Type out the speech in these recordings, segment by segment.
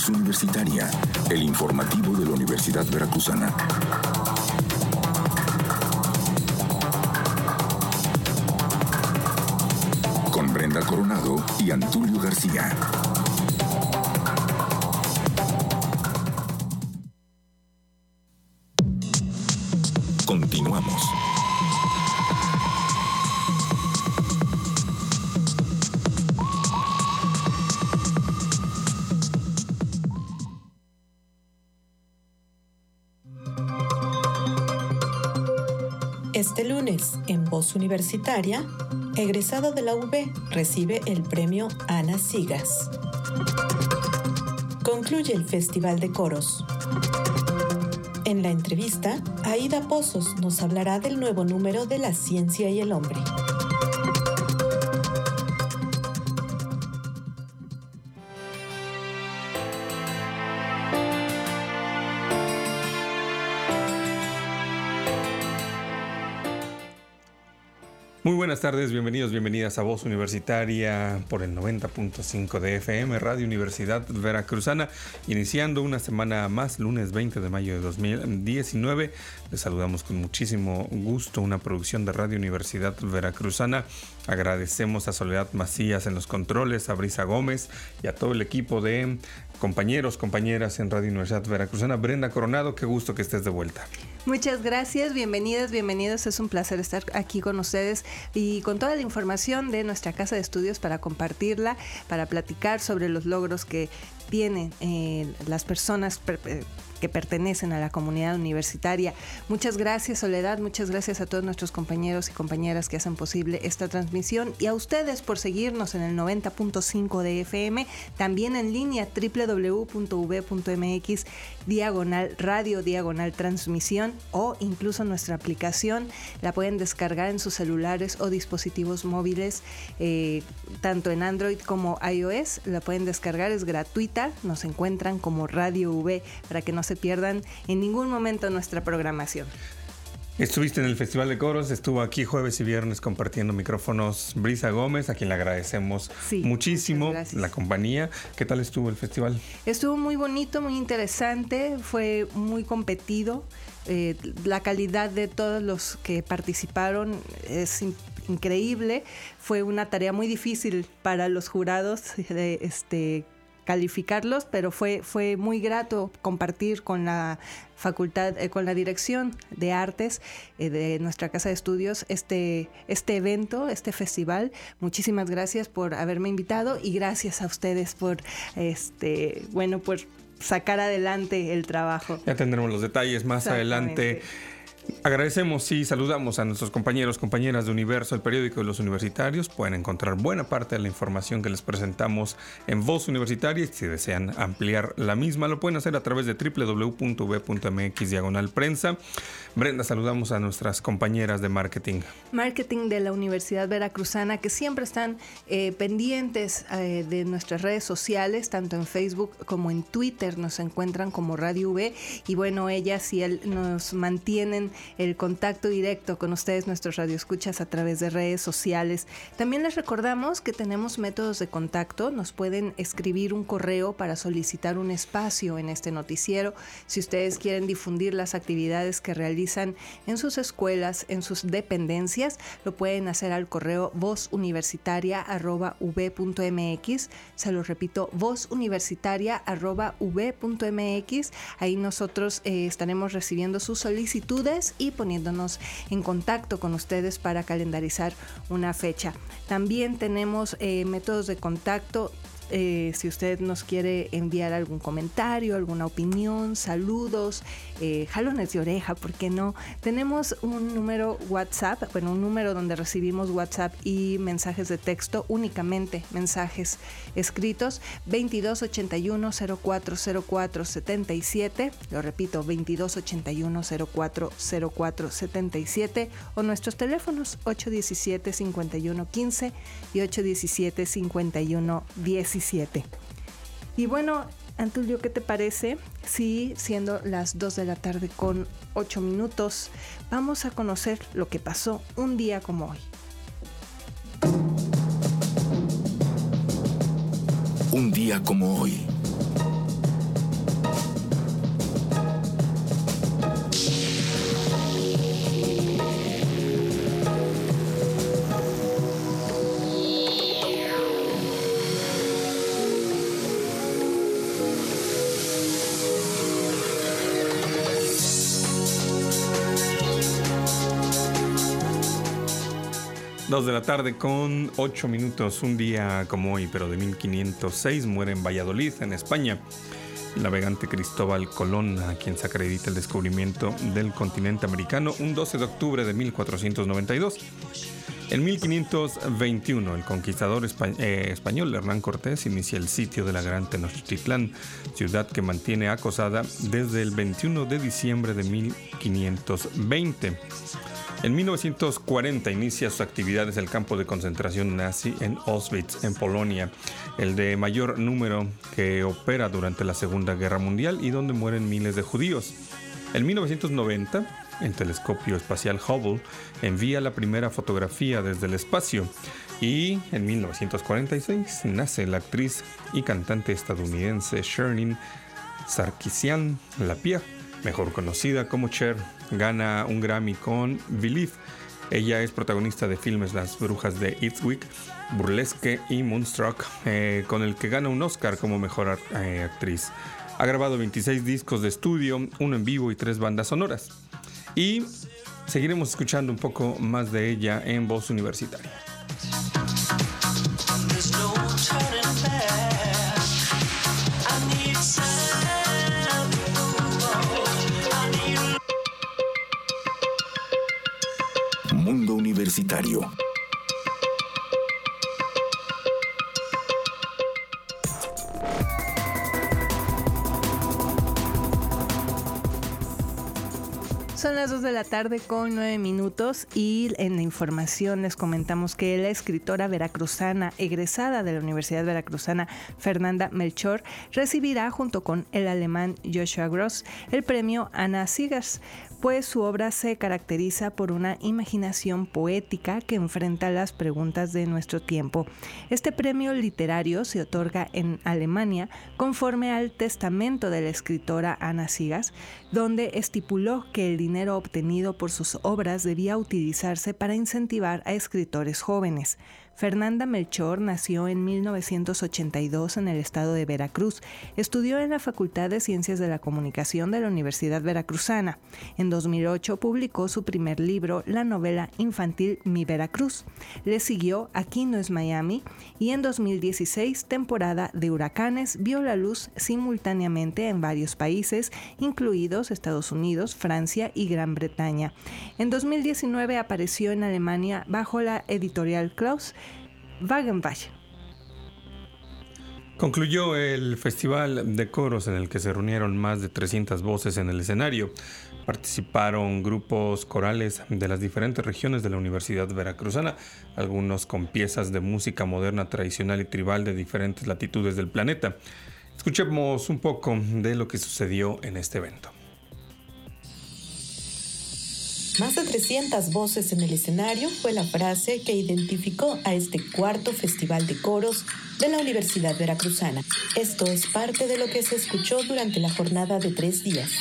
Voz Universitaria, el informativo de la Universidad Veracruzana. Con Brenda Coronado y Antulio García. Continuamos. Este lunes, en Voz Universitaria, egresado de la UB recibe el premio Ana Sigas. Concluye el Festival de Coros. En la entrevista, Aida Pozos nos hablará del nuevo número de La Ciencia y el Hombre. Muy buenas tardes, bienvenidos, bienvenidas a Voz Universitaria por el 90.5 de FM, Radio Universidad Veracruzana, iniciando una semana más, lunes 20 de mayo de 2019. Les saludamos con muchísimo gusto, una producción de Radio Universidad Veracruzana. Agradecemos a Soledad Macías en los controles, a Brisa Gómez y a todo el equipo de compañeros, compañeras en Radio Universidad Veracruzana. Brenda Coronado, qué gusto que estés de vuelta. Muchas gracias, bienvenidas, bienvenidos. Es un placer estar aquí con ustedes y con toda la información de nuestra casa de estudios para compartirla, para platicar sobre los logros que tienen las personas que pertenecen a la comunidad universitaria. Muchas gracias, Soledad, muchas gracias a todos nuestros compañeros y compañeras que hacen posible esta transmisión y a ustedes por seguirnos en el 90.5 de FM, también en línea www.ub.mx/radio/transmisión o incluso nuestra aplicación la pueden descargar en sus celulares o dispositivos móviles, tanto en Android como iOS. La pueden descargar, es gratuita, nos encuentran como Radio V para que no se pierdan en ningún momento nuestra programación. Estuviste en el Festival de Coros, estuvo aquí jueves y viernes compartiendo micrófonos Brisa Gómez, a quien le agradecemos muchísimo la compañía. ¿Qué tal estuvo el festival? Estuvo muy bonito, muy interesante, fue muy competido. La calidad de todos los que participaron es increíble. Fue una tarea muy difícil para los jurados de calificarlos, pero fue muy grato compartir con la facultad, con la dirección de artes de nuestra casa de estudios este evento, este festival. Muchísimas gracias por haberme invitado y gracias a ustedes por por sacar adelante el trabajo. Ya tendremos los detalles más adelante. Agradecemos y saludamos a nuestros compañeros, compañeras de Universo, el periódico de los universitarios. Pueden encontrar buena parte de la información que les presentamos en Voz Universitaria y si desean ampliar la misma lo pueden hacer a través de www.ub.mx/prensa. Brenda, saludamos a nuestras compañeras de marketing. Marketing de la Universidad Veracruzana, que siempre están pendientes de nuestras redes sociales, tanto en Facebook como en Twitter. Nos encuentran como Radio V y bueno, ellas y él nos mantienen el contacto directo con ustedes, nuestros radioescuchas, a través de redes sociales. También les recordamos que tenemos métodos de contacto. Nos pueden escribir un correo para solicitar un espacio en este noticiero. Si ustedes quieren difundir las actividades que realizan en sus escuelas, en sus dependencias, lo pueden hacer al correo vozuniversitaria@ub.mx. Se los repito, vozuniversitaria@ub.mx. Ahí nosotros estaremos recibiendo sus solicitudes y poniéndonos en contacto con ustedes para calendarizar una fecha. También tenemos métodos de contacto. Si usted nos quiere enviar algún comentario, alguna opinión, saludos, jalones de oreja, ¿por qué no? Tenemos un número WhatsApp, un número donde recibimos WhatsApp y mensajes de texto, únicamente mensajes escritos, 2281-040477, lo repito, 2281-040477, o nuestros teléfonos 817-5115 y 817-5117. Y bueno, Antulio, ¿qué te parece si, siendo las 2 de la tarde con 8 minutos, vamos a conocer lo que pasó un día como hoy? Un día como hoy. 2 de la tarde con 8 minutos, un día como hoy, pero de 1506, muere en Valladolid, en España, el navegante Cristóbal Colón, a quien se acredita el descubrimiento del continente americano, un 12 de octubre de 1492. En 1521, el conquistador español Hernán Cortés inicia el sitio de la Gran Tenochtitlán, ciudad que mantiene acosada desde el 21 de diciembre de 1520. En 1940 inicia sus actividades el campo de concentración nazi en Auschwitz, en Polonia, el de mayor número que opera durante la Segunda Guerra Mundial y donde mueren miles de judíos. En 1990, el telescopio espacial Hubble envía la primera fotografía desde el espacio. Y en 1946 nace la actriz y cantante estadounidense Sheryl Sarkisian Lapierre, mejor conocida como Cher. Gana un Grammy con Believe. Ella es protagonista de filmes Las Brujas de Eastwick, Burlesque y Moonstruck, con el que gana un Oscar como mejor actriz. Ha grabado 26 discos de estudio, uno en vivo y 3 bandas sonoras. Y seguiremos escuchando un poco más de ella en Voz Universitaria. Mundo Universitario. Son las 2 de la tarde con 9 minutos y en la información les comentamos que la escritora veracruzana egresada de la Universidad Veracruzana, Fernanda Melchor, recibirá junto con el alemán Joshua Gross el premio Ana Sigas, pues su obra se caracteriza por una imaginación poética que enfrenta las preguntas de nuestro tiempo. Este premio literario se otorga en Alemania conforme al testamento de la escritora Ana Sigas, donde estipuló que el dinero obtenido por sus obras debía utilizarse para incentivar a escritores jóvenes. Fernanda Melchor nació en 1982 en el estado de Veracruz. Estudió en la Facultad de Ciencias de la Comunicación de la Universidad Veracruzana. En 2008 publicó su primer libro, la novela infantil Mi Veracruz. Le siguió Aquí no es Miami y en 2016 Temporada de Huracanes vio la luz simultáneamente en varios países, incluidos Estados Unidos, Francia y Gran Bretaña. En 2019 apareció en Alemania bajo la editorial Klaus Wagenbach. Concluyó el Festival de Coros en el que se reunieron más de 300 voces en el escenario. Participaron grupos corales de las diferentes regiones de la Universidad Veracruzana, algunos con piezas de música moderna, tradicional y tribal de diferentes latitudes del planeta. Escuchemos un poco de lo que sucedió en este evento. Más de 300 voces en el escenario fue la frase que identificó a este cuarto Festival de Coros de la Universidad Veracruzana. Esto es parte de lo que se escuchó durante la jornada de 3 días.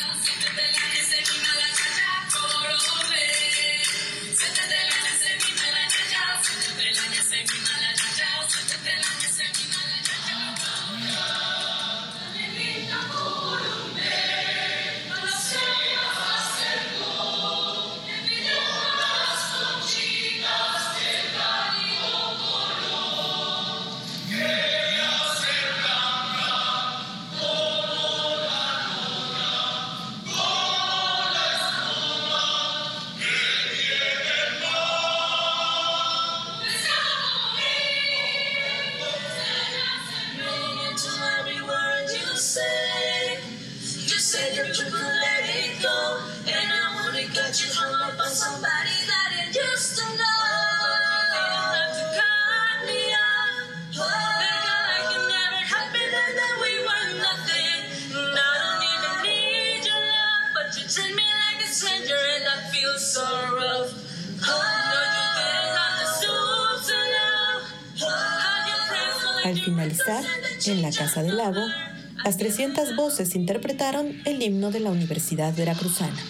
Al finalizar, en la Casa del Lago, las 300 voces interpretaron el himno de la Universidad Veracruzana.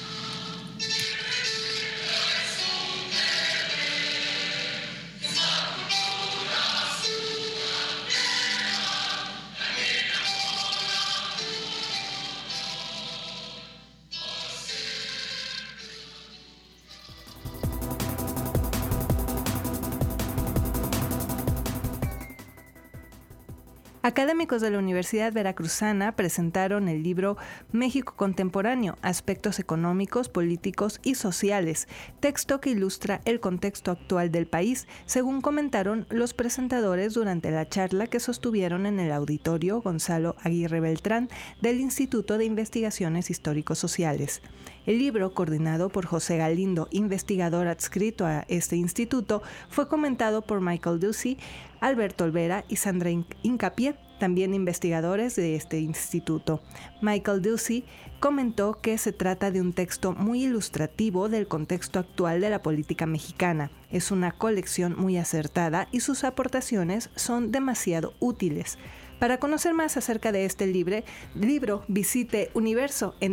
Académicos de la Universidad Veracruzana presentaron el libro México Contemporáneo, Aspectos Económicos, Políticos y Sociales, texto que ilustra el contexto actual del país, según comentaron los presentadores durante la charla que sostuvieron en el auditorio Gonzalo Aguirre Beltrán del Instituto de Investigaciones Histórico-Sociales. El libro, coordinado por José Galindo, investigador adscrito a este instituto, fue comentado por Michael Ducey, Alberto Olvera y Sandra Incapié, también investigadores de este instituto. Michael Ducey comentó que se trata de un texto muy ilustrativo del contexto actual de la política mexicana. Es una colección muy acertada y sus aportaciones son demasiado útiles. Para conocer más acerca de este libro, visite Universo en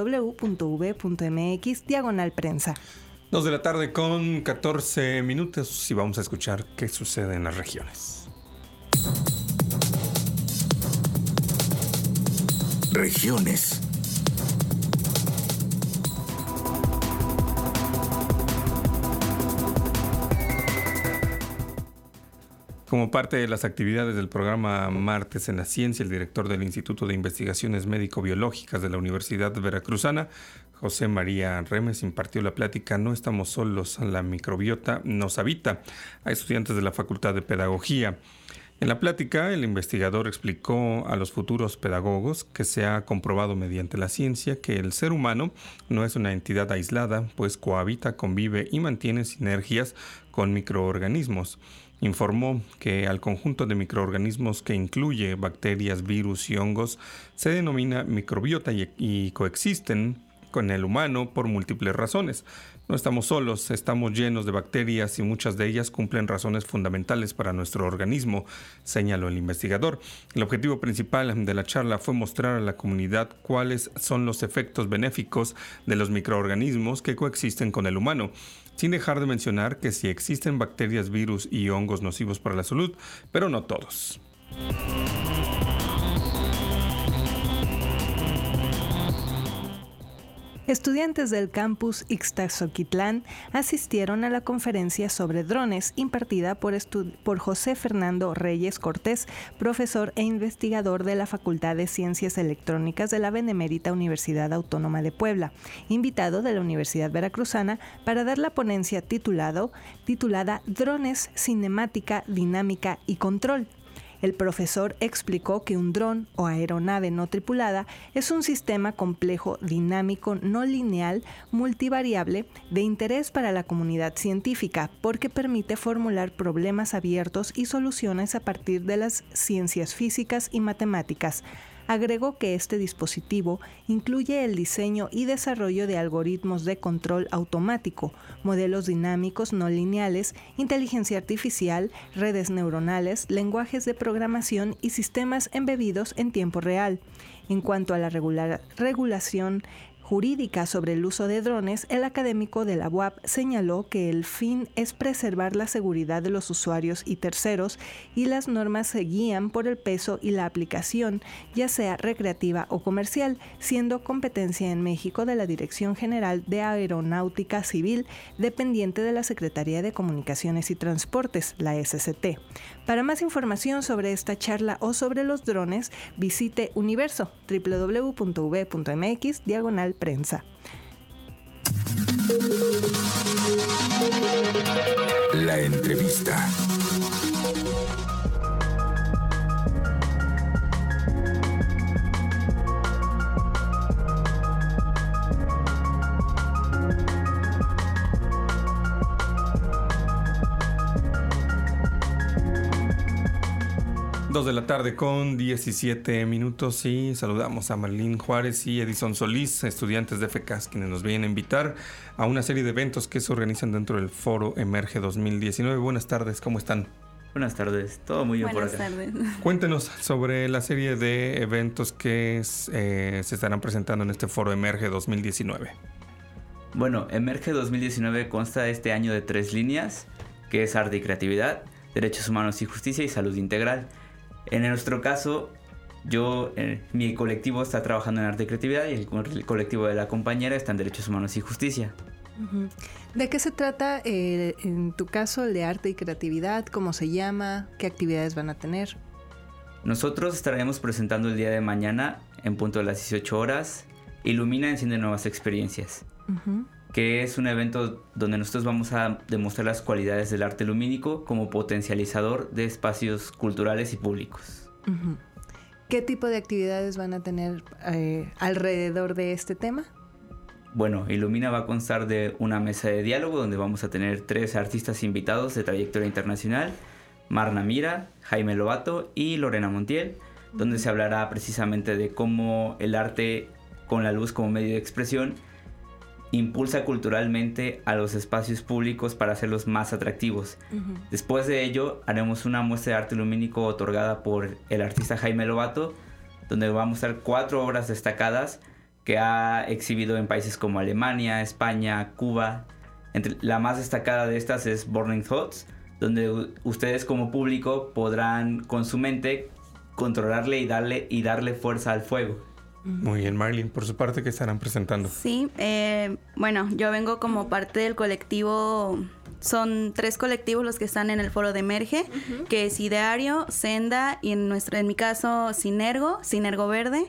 www.v.mx/prensa. 2 de la tarde con 14 minutos y vamos a escuchar qué sucede en las regiones. Regiones. Como parte de las actividades del programa Martes en la Ciencia, el director del Instituto de Investigaciones Médico-Biológicas de la Universidad Veracruzana, José María Remes, impartió la plática No estamos solos, la microbiota nos habita, a estudiantes de la Facultad de Pedagogía. En la plática, el investigador explicó a los futuros pedagogos que se ha comprobado mediante la ciencia que el ser humano no es una entidad aislada, pues cohabita, convive y mantiene sinergias con microorganismos. Informó que al conjunto de microorganismos que incluye bacterias, virus y hongos se denomina microbiota y coexisten con el humano por múltiples razones. No estamos solos, estamos llenos de bacterias y muchas de ellas cumplen razones fundamentales para nuestro organismo, señaló el investigador. El objetivo principal de la charla fue mostrar a la comunidad cuáles son los efectos benéficos de los microorganismos que coexisten con el humano, sin dejar de mencionar que sí existen bacterias, virus y hongos nocivos para la salud, pero no todos. Estudiantes del campus Ixtazoquitlán asistieron a la conferencia sobre drones impartida por José Fernando Reyes Cortés, profesor e investigador de la Facultad de Ciencias Electrónicas de la Benemérita Universidad Autónoma de Puebla, invitado de la Universidad Veracruzana para dar la ponencia titulada Drones, Cinemática, Dinámica y Control. El profesor explicó que un dron o aeronave no tripulada es un sistema complejo, dinámico, no lineal, multivariable, de interés para la comunidad científica porque permite formular problemas abiertos y soluciones a partir de las ciencias físicas y matemáticas. Agregó que este dispositivo incluye el diseño y desarrollo de algoritmos de control automático, modelos dinámicos no lineales, inteligencia artificial, redes neuronales, lenguajes de programación y sistemas embebidos en tiempo real. En cuanto a la regulación jurídica sobre el uso de drones, el académico de la UAP señaló que el fin es preservar la seguridad de los usuarios y terceros y las normas se guían por el peso y la aplicación, ya sea recreativa o comercial, siendo competencia en México de la Dirección General de Aeronáutica Civil, dependiente de la Secretaría de Comunicaciones y Transportes, la SCT. Para más información sobre esta charla o sobre los drones, visite Universo, www.v.mx/prensa. La entrevista. Dos de la tarde con 17 minutos y saludamos a Marlene Juárez y Edison Solís, estudiantes de FECAS, quienes nos vienen a invitar a una serie de eventos que se organizan dentro del Foro Emerge 2019. Buenas tardes, ¿cómo están? Buenas tardes, todo muy bien por acá. Buenas tardes. Cuéntenos sobre la serie de eventos que se estarán presentando en este Foro Emerge 2019. Bueno, Emerge 2019 consta este año de 3 líneas, que es arte y creatividad, derechos humanos y justicia y salud integral. En nuestro caso, mi colectivo está trabajando en arte y creatividad y el colectivo de la compañera está en derechos humanos y justicia. ¿De qué se trata en tu caso el de arte y creatividad? ¿Cómo se llama? ¿Qué actividades van a tener? Nosotros estaremos presentando el día de mañana, en punto de las 18 horas, Ilumina Enciende Nuevas Experiencias, que es un evento donde nosotros vamos a demostrar las cualidades del arte lumínico como potencializador de espacios culturales y públicos. ¿Qué tipo de actividades van a tener alrededor de este tema? Bueno, Ilumina va a constar de una mesa de diálogo donde vamos a tener 3 artistas invitados de trayectoria internacional, Marna Mira, Jaime Lobato y Lorena Montiel, donde se hablará precisamente de cómo el arte con la luz como medio de expresión impulsa culturalmente a los espacios públicos para hacerlos más atractivos. Después de ello, haremos una muestra de arte lumínico otorgada por el artista Jaime Lobato, donde va a mostrar 4 obras destacadas que ha exhibido en países como Alemania, España, Cuba. La más destacada de estas es Burning Thoughts, donde ustedes como público podrán con su mente controlarle y darle fuerza al fuego. Muy bien, Marlene, por su parte, ¿qué estarán presentando? Sí, bueno, yo vengo como parte del colectivo, son 3 colectivos los que están en el foro de Emerge, que es Ideario, Senda y en mi caso Sinergo Verde.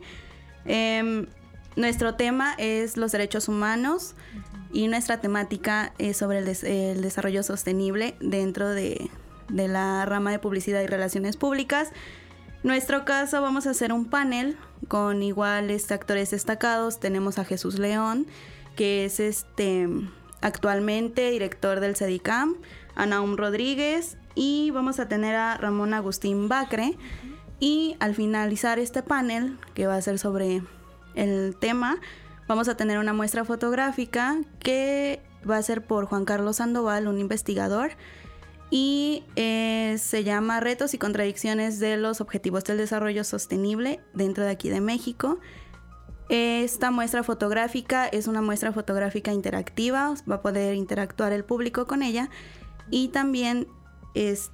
Nuestro tema es los derechos humanos y nuestra temática es sobre el desarrollo sostenible dentro de la rama de publicidad y relaciones públicas. Nuestro caso vamos a hacer un panel con iguales actores destacados. Tenemos a Jesús León, que es actualmente director del CEDICAM, a Naum Rodríguez, y vamos a tener a Ramón Agustín Bacre. Y al finalizar este panel, que va a ser sobre el tema, vamos a tener una muestra fotográfica que va a ser por Juan Carlos Sandoval, un investigador, y se llama Retos y contradicciones de los objetivos del desarrollo sostenible dentro de aquí de México. Esta muestra fotográfica es una muestra fotográfica interactiva, va a poder interactuar el público con ella, y también es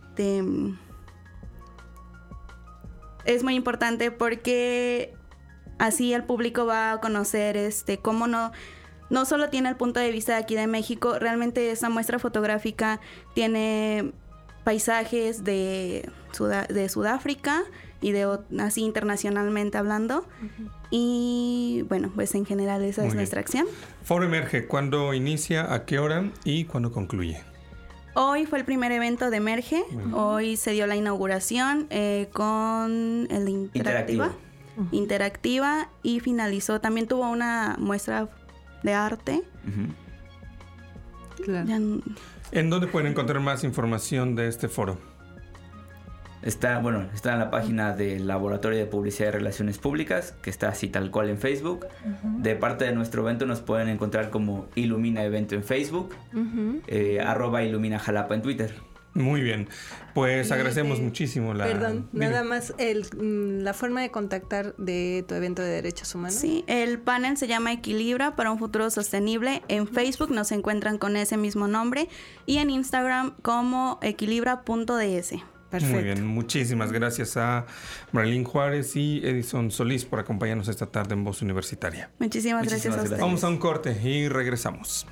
muy importante porque así el público va a conocer cómo no solo tiene el punto de vista de aquí de México, realmente esa muestra fotográfica tiene paisajes de Sudáfrica y así internacionalmente hablando. Y bueno, pues en general esa es nuestra acción. Foro Emerge, ¿cuándo inicia, a qué hora y cuándo concluye? Hoy fue el primer evento de Emerge. Hoy se dio la inauguración con el interactiva y finalizó. También tuvo una muestra de arte. Claro. ¿En dónde pueden encontrar más información de este foro? Está en la página del Laboratorio de Publicidad y Relaciones Públicas, que está así tal cual en Facebook. De parte de nuestro evento nos pueden encontrar como Ilumina Evento en Facebook, @Ilumina Jalapa en Twitter. Muy bien, pues agradecemos muchísimo nada más la forma de contactar de tu evento de derechos humanos. Sí, el panel se llama Equilibra para un futuro sostenible. En Facebook nos encuentran con ese mismo nombre y en Instagram como equilibra.ds. Perfecto. Muy bien, muchísimas gracias a Marlene Juárez y Edison Solís por acompañarnos esta tarde en Voz Universitaria. Muchísimas gracias a ustedes. Vamos a un corte y regresamos.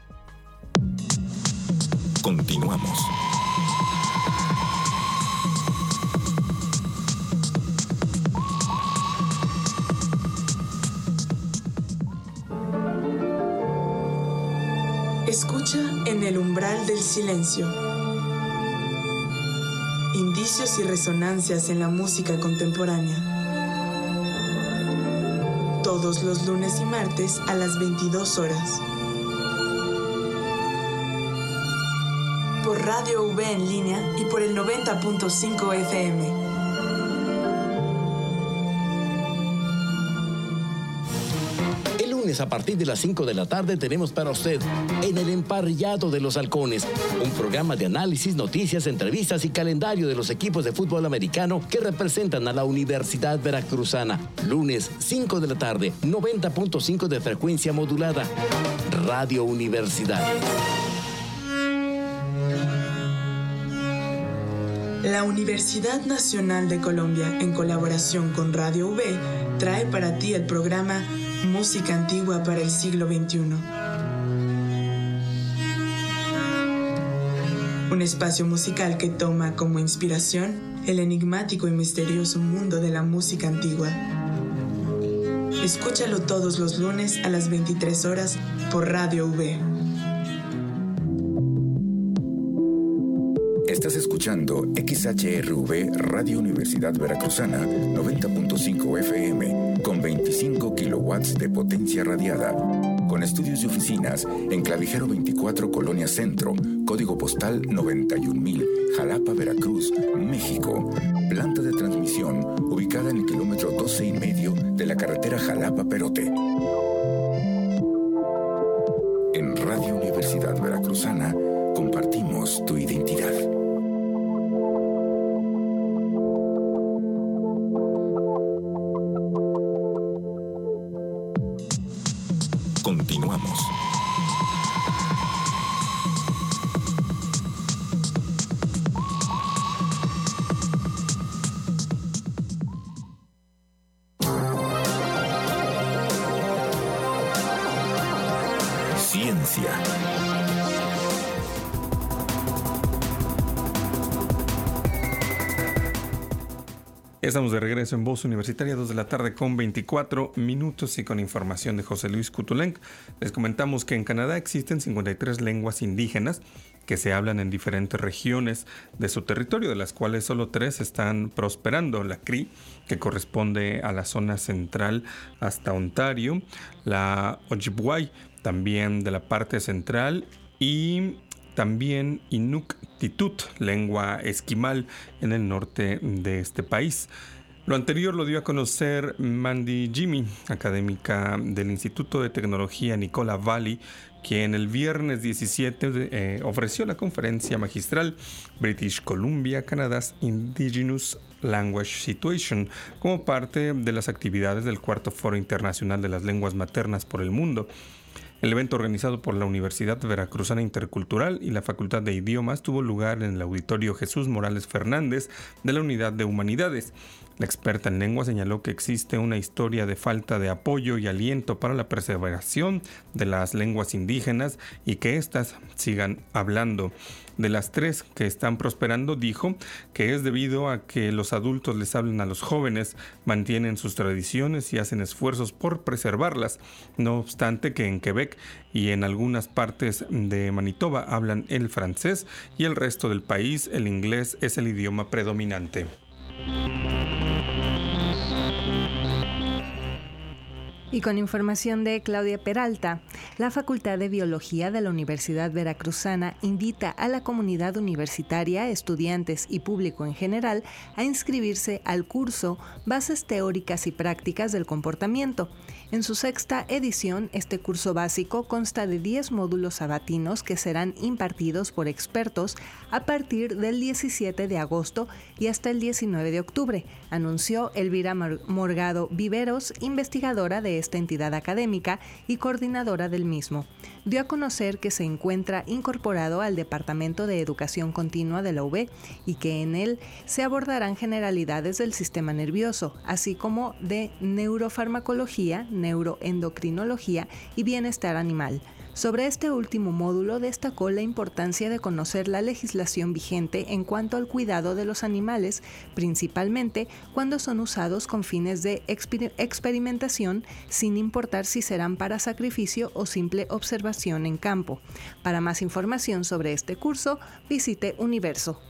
Continuamos. Escucha en el umbral del silencio. Indicios y resonancias en la música contemporánea. Todos los lunes y martes a las 22 horas. Por Radio V en línea y por el 90.5 FM. A partir de las 5 de la tarde tenemos para usted En el Emparrillado de los Halcones, un programa de análisis, noticias, entrevistas y calendario de los equipos de fútbol americano que representan a la Universidad Veracruzana. Lunes, 5 de la tarde, 90.5 de frecuencia modulada. Radio Universidad. La Universidad Nacional de Colombia, en colaboración con Radio V, trae para ti el programa Música Antigua para el siglo XXI. Un espacio musical que toma como inspiración el enigmático y misterioso mundo de la música antigua. Escúchalo todos los lunes a las 23 horas por Radio V. Estás escuchando XHRV Radio Universidad Veracruzana 90.5 FM con 25 kilowatts de potencia radiada. Con estudios y oficinas en Clavijero 24, Colonia Centro, código postal 91,000, Jalapa, Veracruz, México. Planta de transmisión ubicada en el kilómetro 12,5 de la carretera Jalapa-Perote. En Radio Universidad Veracruzana compartimos tu identidad. Continuamos. Ciencia. Estamos de regreso en Voz Universitaria, 2 de la tarde con 24 minutos y con información de José Luis Kutulenc. Les comentamos que en Canadá existen 53 lenguas indígenas que se hablan en diferentes regiones de su territorio, de las cuales solo 3 están prosperando: la Cree, que corresponde a la zona central hasta Ontario, la Ojibway, también de la parte central, y también Inuktitut, lengua esquimal en el norte de este país. Lo anterior lo dio a conocer Mandy Jimmy, académica del Instituto de Tecnología Nicola Valley, quien el viernes 17 ofreció la conferencia magistral British Columbia, Canada's Indigenous Language Situation, como parte de las actividades del cuarto Foro Internacional de las Lenguas Maternas por el Mundo. El evento, organizado por la Universidad Veracruzana Intercultural y la Facultad de Idiomas, tuvo lugar en el Auditorio Jesús Morales Fernández de la Unidad de Humanidades. La experta en lengua señaló que existe una historia de falta de apoyo y aliento para la preservación de las lenguas indígenas y que éstas sigan hablando. De las 3 que están prosperando, dijo que es debido a que los adultos les hablan a los jóvenes, mantienen sus tradiciones y hacen esfuerzos por preservarlas. No obstante que en Quebec y en algunas partes de Manitoba hablan el francés y el resto del país el inglés es el idioma predominante. Y con información de Claudia Peralta, la Facultad de Biología de la Universidad Veracruzana invita a la comunidad universitaria, estudiantes y público en general a inscribirse al curso Bases Teóricas y Prácticas del Comportamiento. En su 6ª edición, este curso básico consta de 10 módulos sabatinos que serán impartidos por expertos a partir del 17 de agosto y hasta el 19 de octubre, anunció Elvira Morgado Viveros, investigadora de esta entidad académica y coordinadora del mismo. Dio a conocer que se encuentra incorporado al Departamento de Educación Continua de la UB y que en él se abordarán generalidades del sistema nervioso, así como de neurofarmacología, neuroendocrinología y bienestar animal. Sobre este último módulo destacó la importancia de conocer la legislación vigente en cuanto al cuidado de los animales, principalmente cuando son usados con fines de experimentación, sin importar si serán para sacrificio o simple observación en campo. Para más información sobre este curso, visite Universo.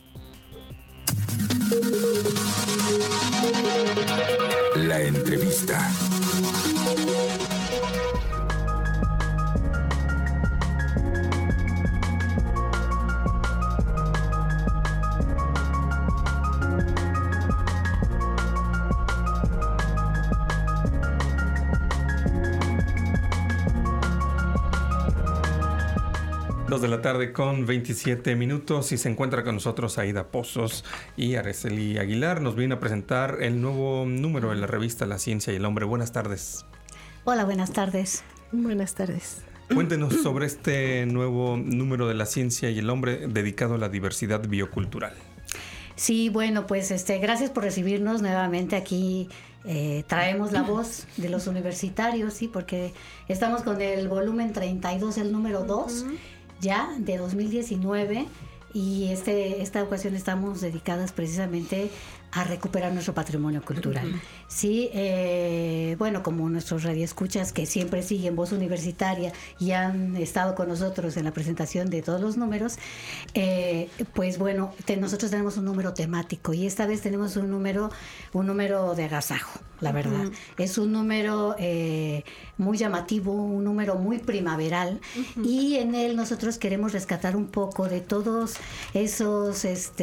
La entrevista. De la tarde con 27 minutos y se encuentra con nosotros Aida Pozos y Araceli Aguilar. Nos viene a presentar el nuevo número de la revista La Ciencia y el Hombre. Buenas tardes. Hola, buenas tardes. Buenas tardes. Cuéntenos sobre este nuevo número de La Ciencia y el Hombre dedicado a la diversidad biocultural. Sí, bueno, pues gracias por recibirnos nuevamente aquí. Traemos la voz de los universitarios, sí, porque estamos con el volumen 32, el número 2. Ya de 2019, y esta ocasión estamos dedicadas precisamente a recuperar nuestro patrimonio cultural. Sí, bueno, como nuestros radioescuchas que siempre siguen Voz Universitaria y han estado con nosotros en la presentación de todos los números, pues bueno, nosotros tenemos un número temático y esta vez tenemos un número de agasajo, la verdad. Es un número muy llamativo, un número muy primaveral, y en él nosotros queremos rescatar un poco de todos esos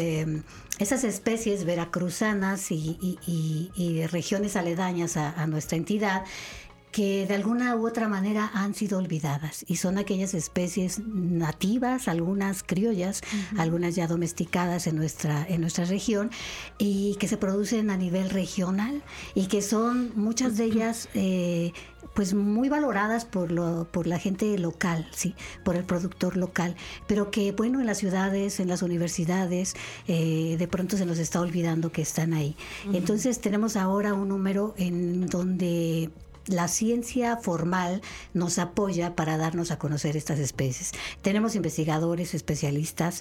esas especies veracruzanas y de regiones aledañas a nuestra entidad, que de alguna u otra manera han sido olvidadas, y son aquellas especies nativas, algunas criollas, algunas ya domesticadas en nuestra región, y que se producen a nivel regional y que son muchas de ellas pues muy valoradas por la gente local, sí, por el productor local, pero que bueno, en las ciudades, en las universidades, de pronto se nos está olvidando que están ahí. Entonces tenemos ahora un número en donde la ciencia formal nos apoya para darnos a conocer estas especies. Tenemos investigadores especialistas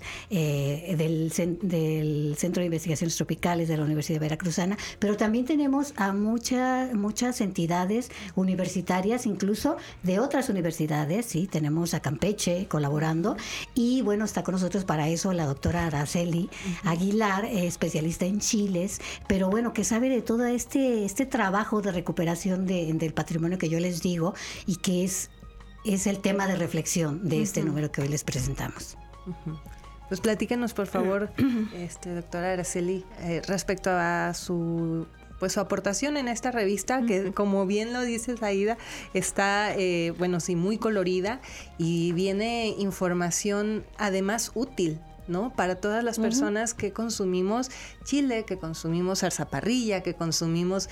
del Centro de Investigaciones Tropicales de la Universidad Veracruzana, pero también tenemos a muchas entidades universitarias, incluso de otras universidades. Sí, tenemos a Campeche colaborando, y bueno, está con nosotros para eso la doctora Araceli Aguilar, especialista en chiles, pero bueno, que sabe de todo este trabajo de recuperación del patrimonio que yo les digo, y que es el tema de reflexión de este número que hoy les presentamos. Pues platícanos, por favor, doctora Araceli, respecto a su aportación en esta revista, que como bien lo dices, Aida, está, muy colorida, y viene información además útil, ¿no? Para todas las personas que consumimos chile, que consumimos zarzaparrilla, que consumimos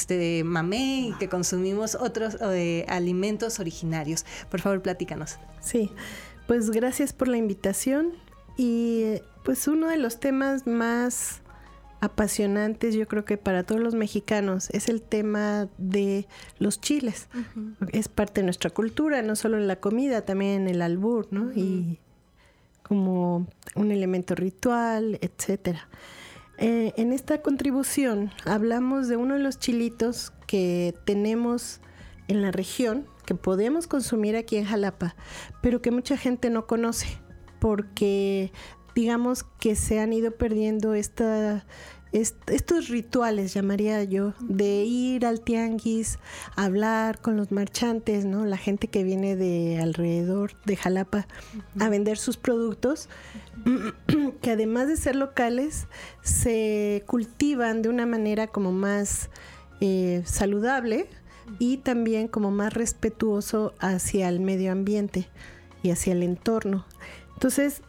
mamey, que consumimos otros alimentos originarios. Por favor, platícanos. Sí, pues gracias por la invitación, y pues uno de los temas más apasionantes, yo creo que para todos los mexicanos, es el tema de los chiles. Es parte de nuestra cultura, no solo en la comida, también en el albur, ¿no? Y como un elemento ritual, etcétera. En esta contribución hablamos de uno de los chilitos que tenemos en la región, que podemos consumir aquí en Jalapa, pero que mucha gente no conoce, porque digamos que se han ido perdiendo estos rituales, llamaría yo, de ir al tianguis, hablar con los marchantes, ¿no? La gente que viene de alrededor de Jalapa a vender sus productos, que además de ser locales, se cultivan de una manera como más saludable, y también como más respetuoso hacia el medio ambiente y hacia el entorno. Entonces,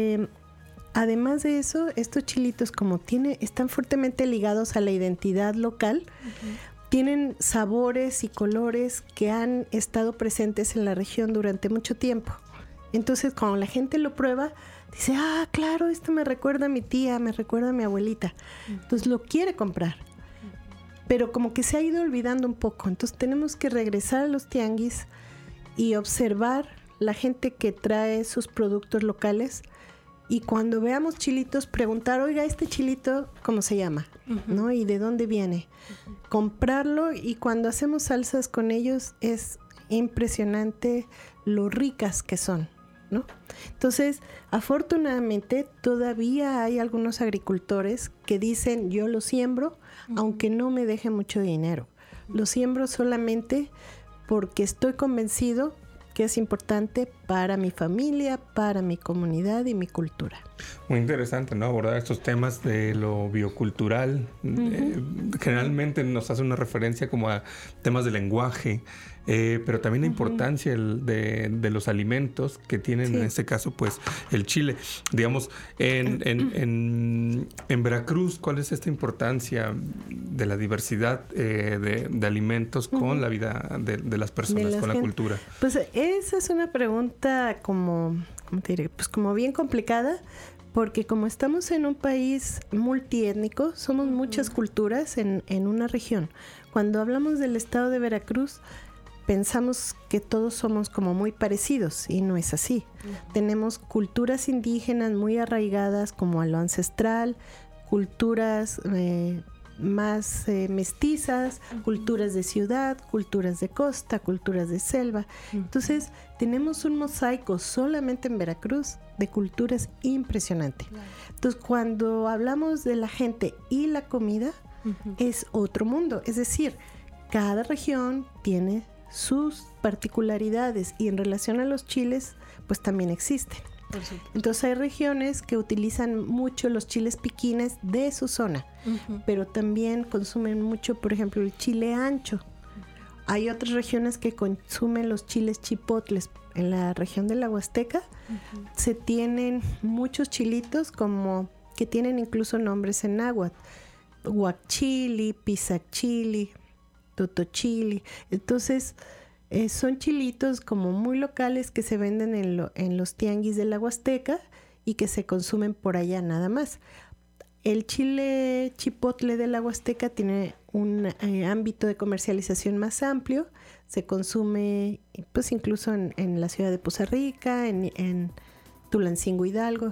además de eso, estos chilitos, como están fuertemente ligados a la identidad local, tienen sabores y colores que han estado presentes en la región durante mucho tiempo. Entonces, cuando la gente lo prueba, dice, claro, esto me recuerda a mi tía, me recuerda a mi abuelita. Entonces lo quiere comprar. Pero como que se ha ido olvidando un poco. Entonces tenemos que regresar a los tianguis y observar la gente que trae sus productos locales, y cuando veamos chilitos, preguntar, oiga, ¿este chilito cómo se llama? ¿No? ¿Y de dónde viene? Comprarlo, y cuando hacemos salsas con ellos es impresionante lo ricas que son, ¿no? Entonces, afortunadamente, todavía hay algunos agricultores que dicen, yo lo siembro, aunque no me deje mucho dinero. Lo siembro solamente porque estoy convencido que es importante para mi familia, para mi comunidad y mi cultura. Muy interesante, ¿no? Abordar estos temas de lo biocultural. Generalmente nos hace una referencia como a temas de lenguaje, pero también la importancia de los alimentos que tienen, en este caso, pues, el chile. Digamos, en Veracruz, ¿cuál es esta importancia de la diversidad de alimentos con la vida de las personas, con la cultura? Pues esa es una pregunta como te diré, pues como bien complicada, porque como estamos en un país multiétnico, somos muchas culturas en una región. Cuando hablamos del estado de Veracruz, pensamos que todos somos como muy parecidos y no es así. Tenemos culturas indígenas muy arraigadas como a lo ancestral, culturas más mestizas, culturas de ciudad, culturas de costa, culturas de selva. Entonces tenemos un mosaico solamente en Veracruz de culturas impresionante. Entonces cuando hablamos de la gente y la comida, es otro mundo. Es decir, cada región tiene sus particularidades y en relación a los chiles, pues también existen. Entonces hay regiones que utilizan mucho los chiles piquines de su zona, pero también consumen mucho, por ejemplo, el chile ancho. Hay otras regiones que consumen los chiles chipotles. En la región de la Huasteca se tienen muchos chilitos como que tienen incluso nombres en náhuatl. Huachili, pisachili, totochili. Entonces son chilitos como muy locales que se venden en los tianguis de la Huasteca y que se consumen por allá nada más. El chile chipotle de la Huasteca tiene un ámbito de comercialización más amplio. Se consume pues incluso en la ciudad de Poza Rica, en Tulancingo, Hidalgo,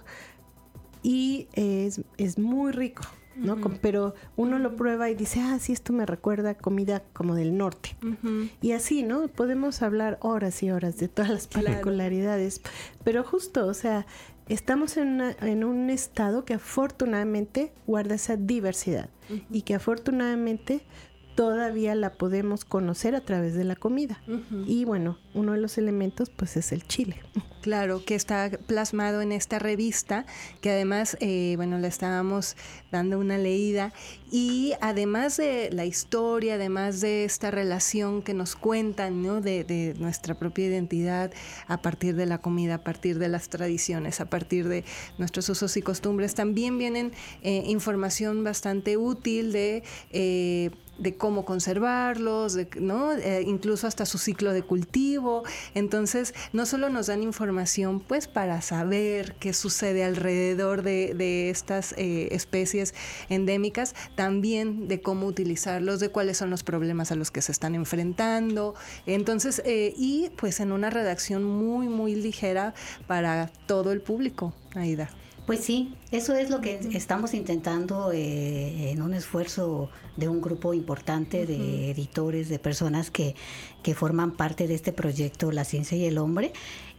y es muy rico, ¿no? Pero uno lo prueba y dice, sí, esto me recuerda a comida como del norte. Y así, ¿no? Podemos hablar horas y horas de todas las particularidades. Pero justo, o sea, estamos en un estado que afortunadamente guarda esa diversidad y que afortunadamente todavía la podemos conocer a través de la comida. Y bueno, uno de los elementos pues es el chile. Claro, que está plasmado en esta revista, que además, le estábamos dando una leída, y además de la historia, además de esta relación que nos cuentan, ¿no? de nuestra propia identidad a partir de la comida, a partir de las tradiciones, a partir de nuestros usos y costumbres, también vienen información bastante útil de cómo conservarlos, ¿no? Incluso hasta su ciclo de cultivo. Entonces, no solo nos dan información pues para saber qué sucede alrededor de estas especies endémicas, también de cómo utilizarlos, de cuáles son los problemas a los que se están enfrentando. Entonces, y pues en una redacción muy, muy ligera para todo el público, Aida. Pues sí, eso es lo que estamos intentando en un esfuerzo de un grupo importante de editores, de personas que forman parte de este proyecto La Ciencia y el Hombre,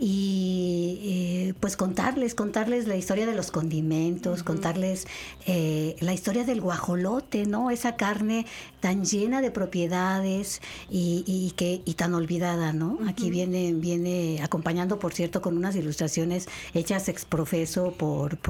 y pues contarles la historia de los condimentos, contarles la historia del guajolote, ¿no? Esa carne tan llena de propiedades y tan olvidada, ¿no? Aquí viene acompañando, por cierto, con unas ilustraciones hechas ex profeso por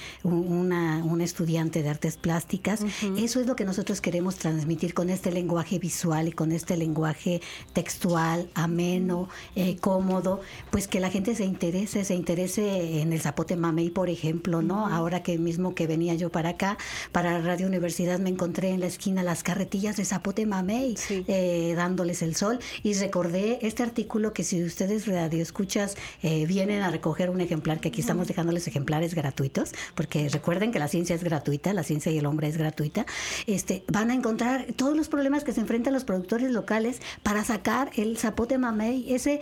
un estudiante de artes plásticas. Eso es lo que nosotros queremos transmitir con este lenguaje visual y con este lenguaje textual, ameno, cómodo, pues que la gente se interese en el zapote mamey, por ejemplo, ¿no? Ahora que venía yo para acá, para Radio Universidad, me encontré en la esquina las carretillas de zapote mamey, dándoles el sol, y recordé este artículo que si ustedes radioescuchas vienen a recoger un ejemplar, que aquí estamos dejándoles ejemplares gratuitos, porque recuerden que la ciencia es gratuita, la ciencia y el hombre es gratuita, van a encontrar todos los problemas que se enfrentan los productores locales para sacar el zapote mamey, ese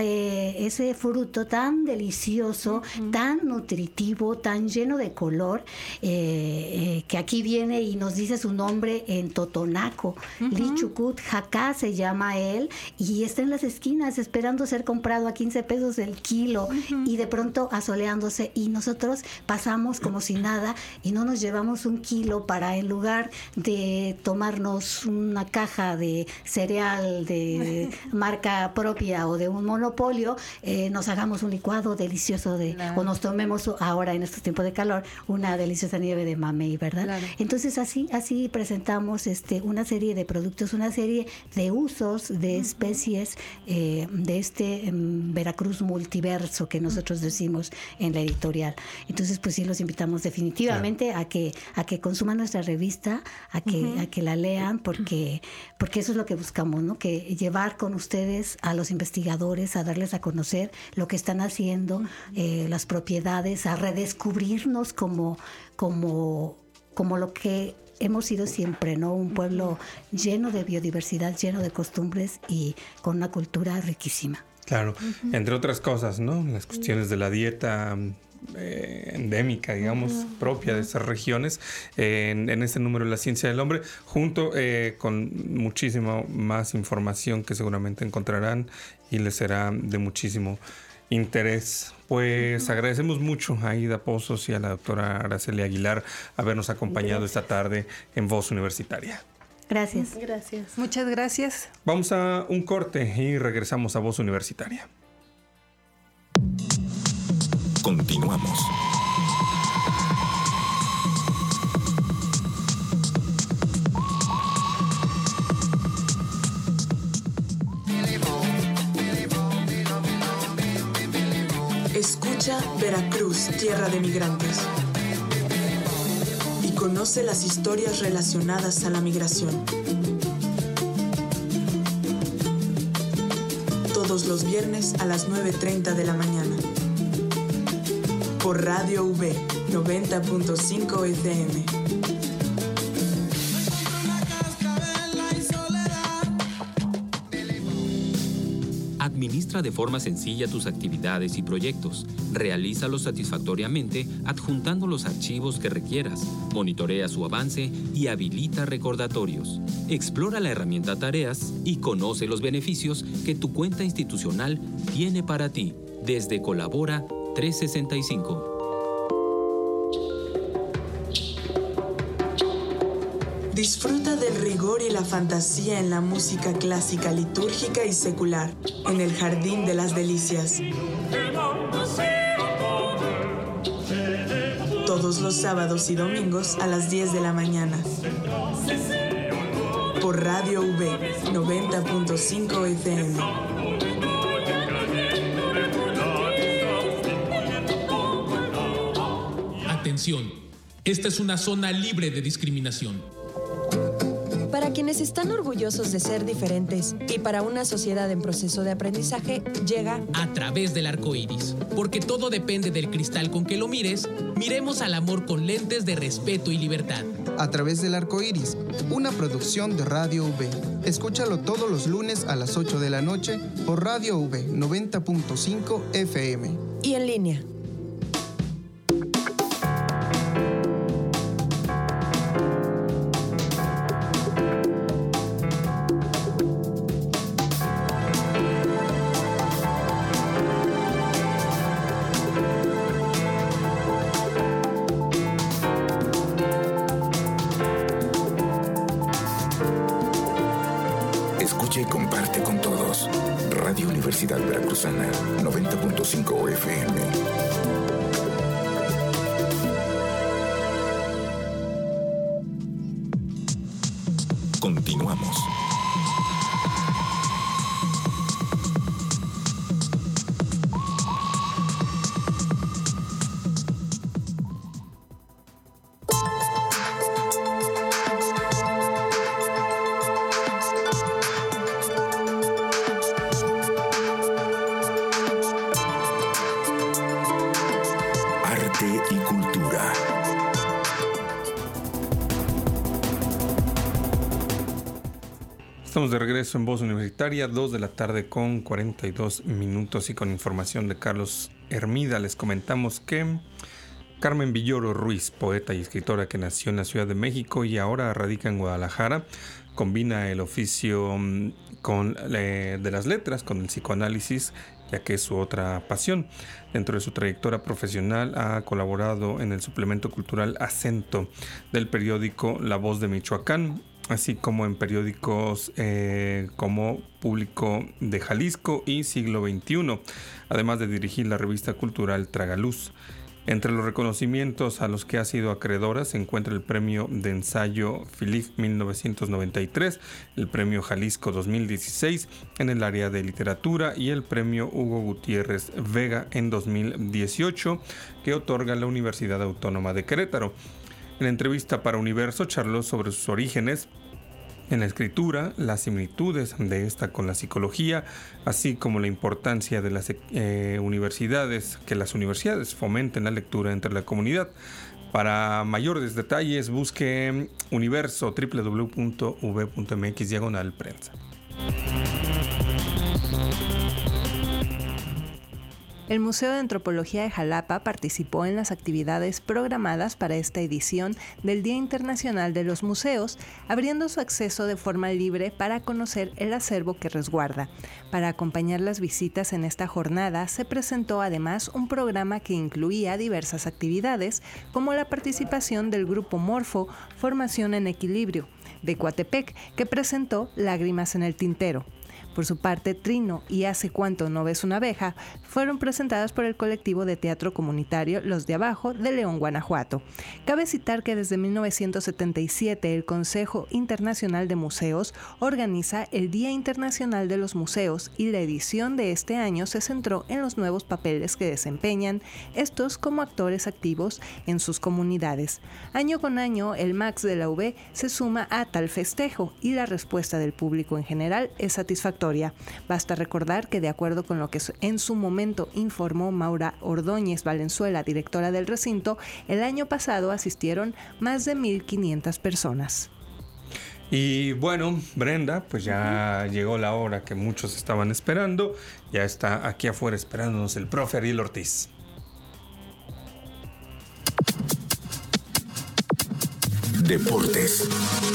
fruto tan delicioso, tan nutritivo, tan lleno de color, que aquí viene y nos dice su nombre en totonaco, Lichucut Jacá se llama él, y está en las esquinas esperando ser comprado a 15 pesos el kilo, y de pronto asoleándose, y nosotros pasamos como si nada y no nos llevamos un kilo para, en lugar de tomarnos una caja de cereal de marca propia o de un monopolio, nos hagamos un licuado delicioso o nos tomemos ahora en estos tiempos de calor una deliciosa nieve de mamey, ¿verdad? Entonces así presentamos una serie de productos, una serie de usos de especies de este Veracruz multiverso que nosotros decimos en la editorial. Entonces pues sí, los invitamos definitivamente a que consuman nuestra revista, a que la lean, porque eso es lo que buscamos, ¿no? Que llevar con ustedes a los investigadores, a darles a conocer lo que están haciendo, las propiedades, a redescubrirnos como lo que hemos sido siempre, ¿no? Un pueblo lleno de biodiversidad, lleno de costumbres y con una cultura riquísima. Claro, entre otras cosas, ¿no? Las cuestiones de la dieta endémica, digamos, propia de esas regiones, en este número de La Ciencia del Hombre, junto con muchísima más información que seguramente encontrarán y les será de muchísimo interés. Pues agradecemos mucho a Aida Pozos y a la doctora Araceli Aguilar habernos acompañado esta tarde en Voz Universitaria. Gracias. Gracias. Muchas gracias. Vamos a un corte y regresamos a Voz Universitaria. Continuamos. Escucha Veracruz, tierra de migrantes. Y conoce las historias relacionadas a la migración. Todos los viernes a las 9:30 de la mañana. Por Radio V 90.5 FM. Administra de forma sencilla tus actividades y proyectos. Realízalos satisfactoriamente adjuntando los archivos que requieras. Monitorea su avance y habilita recordatorios. Explora la herramienta Tareas y conoce los beneficios que tu cuenta institucional tiene para ti desde Colabora 365. Disfruta del rigor y la fantasía en la música clásica, litúrgica y secular, en el Jardín de las Delicias. Todos los sábados y domingos a las 10 de la mañana. Por Radio V 90.5 FM. Atención, esta es una zona libre de discriminación. Para quienes están orgullosos de ser diferentes y para una sociedad en proceso de aprendizaje, llega A través del arco iris. Porque todo depende del cristal con que lo mires, miremos al amor con lentes de respeto y libertad. A través del arco iris, una producción de Radio V. Escúchalo todos los lunes a las 8 de la noche por Radio V 90.5 FM. y en línea. Escucha y comparte con todos. Radio Universidad Veracruzana, 90.5 FM. Continuamos. Arte y cultura. Estamos de regreso en Voz Universitaria, 2 de la tarde con 42 minutos y con información de Carlos Hermida. Les comentamos que Carmen Villoro Ruiz, poeta y escritora que nació en la Ciudad de México y ahora radica en Guadalajara, combina el oficio de las letras con el psicoanálisis, ya que es su otra pasión. Dentro de su trayectoria profesional ha colaborado en el suplemento cultural Acento del periódico La Voz de Michoacán, así como en periódicos como Público de Jalisco y Siglo XXI, además de dirigir la revista cultural Tragaluz. Entre los reconocimientos a los que ha sido acreedora se encuentra el Premio de Ensayo Philippe 1993, el Premio Jalisco 2016 en el área de literatura y el Premio Hugo Gutiérrez Vega en 2018 que otorga la Universidad Autónoma de Querétaro. En la entrevista para Universo charló sobre sus orígenes en la escritura, las similitudes de esta con la psicología, así como la importancia de las universidades, que las universidades fomenten la lectura entre la comunidad. Para mayores detalles, busque Universo, www.v.mx/prensa. El Museo de Antropología de Jalapa participó en las actividades programadas para esta edición del Día Internacional de los Museos, abriendo su acceso de forma libre para conocer el acervo que resguarda. Para acompañar las visitas en esta jornada, se presentó además un programa que incluía diversas actividades, como la participación del Grupo Morfo, Formación en Equilibrio, de Coatepec, que presentó Lágrimas en el Tintero. Por su parte, Trino y Hace cuánto no ves una abeja fueron presentadas por el colectivo de teatro comunitario Los de Abajo de León, Guanajuato. Cabe citar que desde 1977 el Consejo Internacional de Museos organiza el Día Internacional de los Museos y la edición de este año se centró en los nuevos papeles que desempeñan estos como actores activos en sus comunidades. Año con año, el MAX de la UB se suma a tal festejo y la respuesta del público en general es satisfactoria. Basta recordar que, de acuerdo con lo que en su momento informó Maura Ordóñez Valenzuela, directora del recinto, el año pasado asistieron más de 1,500 personas. Y bueno, Brenda, pues ya llegó la hora que muchos estaban esperando. Ya está aquí afuera esperándonos el profe Ariel Ortiz. Deportes.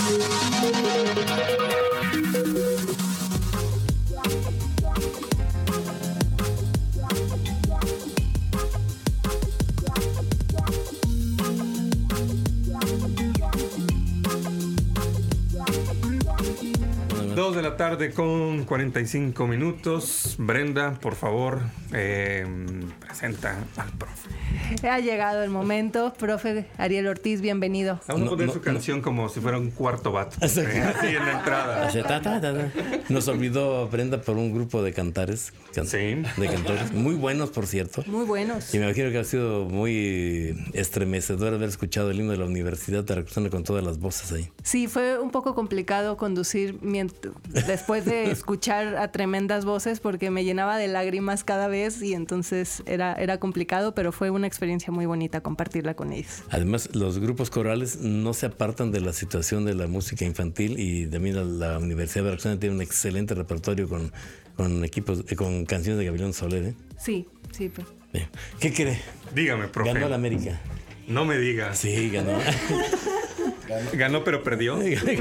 2 de la tarde con 45 minutos. Brenda, por favor, presenta al profe. Ha llegado el momento, profe Ariel Ortiz, bienvenido. Vamos a poner su canción como si fuera un cuarto vato. Así en la entrada. Nos olvidó Brenda por un grupo de cantares. De cantores. Muy buenos, por cierto. Muy buenos. Y me imagino que ha sido muy estremecedor haber escuchado el himno de la Universidad Veracruzana con todas las voces ahí. Sí, fue un poco complicado conducir después de escuchar a tremendas voces porque me llenaba de lágrimas cada vez y entonces era complicado, pero fue una experiencia muy bonita compartirla con ellos. Además, los grupos corales no se apartan de la situación de la música infantil y también la Universidad Veracruzana tiene un excelente repertorio con equipos, con canciones de Gabriel Soler, ¿eh? Sí. Pues. ¿Qué cree? Dígame, profe. Ganó la América. No me digas. Sí, ganó. Ganó, pero perdió.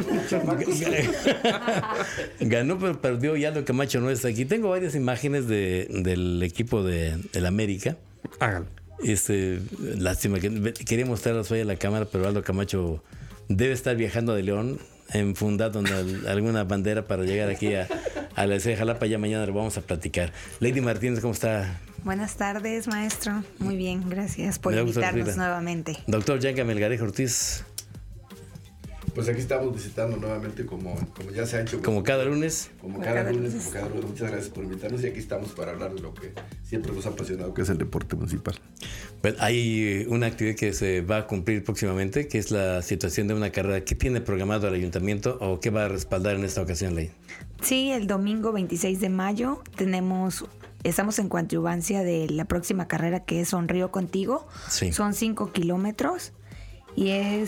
Ganó, pero perdió. Ya lo Camacho no está aquí. Tengo varias imágenes del equipo del América. Hágalo. Lástima que quería mostrarlas hoy a la cámara, pero Aldo Camacho debe estar viajando de León, enfundado en alguna bandera para llegar aquí a la ciudad de Jalapa. Ya mañana lo vamos a platicar. Lady Martínez, ¿cómo está? Buenas tardes, maestro. Muy bien, gracias por invitarnos nuevamente. Doctor Yanka Melgarejo Ortiz. Pues aquí estamos visitando nuevamente como ya se ha hecho. Como cada lunes. Como cada lunes. Muchas gracias por invitarnos y aquí estamos para hablar de lo que siempre nos ha apasionado, que es el deporte municipal. Pues hay una actividad que se va a cumplir próximamente, que es la situación de una carrera. ¿Qué tiene programado el ayuntamiento o qué va a respaldar en esta ocasión, Ley? Sí, el domingo 26 de mayo estamos en coadyuvancia de la próxima carrera que es Sonrío Contigo. Sí. Son 5 kilómetros. Y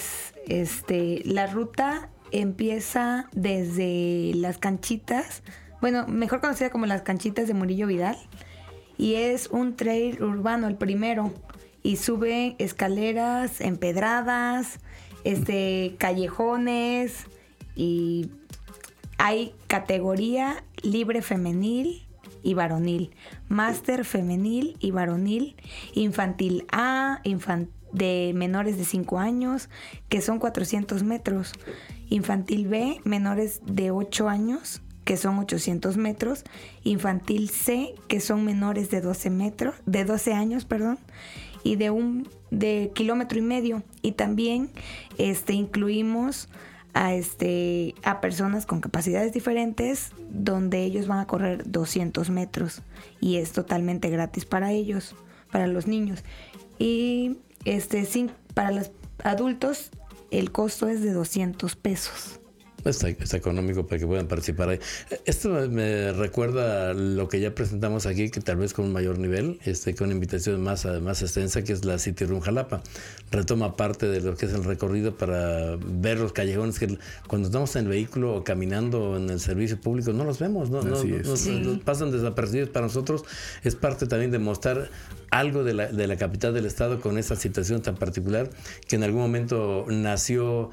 la ruta empieza desde las canchitas, mejor conocida como las canchitas de Murillo Vidal, y es un trail urbano el primero, y sube escaleras empedradas, callejones, y hay categoría libre femenil y varonil, máster femenil y varonil, infantil A, de menores de 5 años, que son 400 metros. Infantil B, menores de 8 años, que son 800 metros. Infantil C, que son menores de 12 años, y de kilómetro y medio. Y también incluimos a personas con capacidades diferentes, donde ellos van a correr 200 metros. Y es totalmente gratis para ellos, para los niños. Y para los adultos el costo es de 200 pesos. Está económico para que puedan participar ahí. Esto me recuerda a lo que ya presentamos aquí, que tal vez con un mayor nivel, con una invitación más extensa, que es la City Room Jalapa. Retoma parte de lo que es el recorrido para ver los callejones que cuando estamos en el vehículo o caminando en el servicio público no los vemos, nos pasan desapercibidos para nosotros. Es parte también de mostrar algo de la capital del estado con esta situación tan particular que en algún momento nació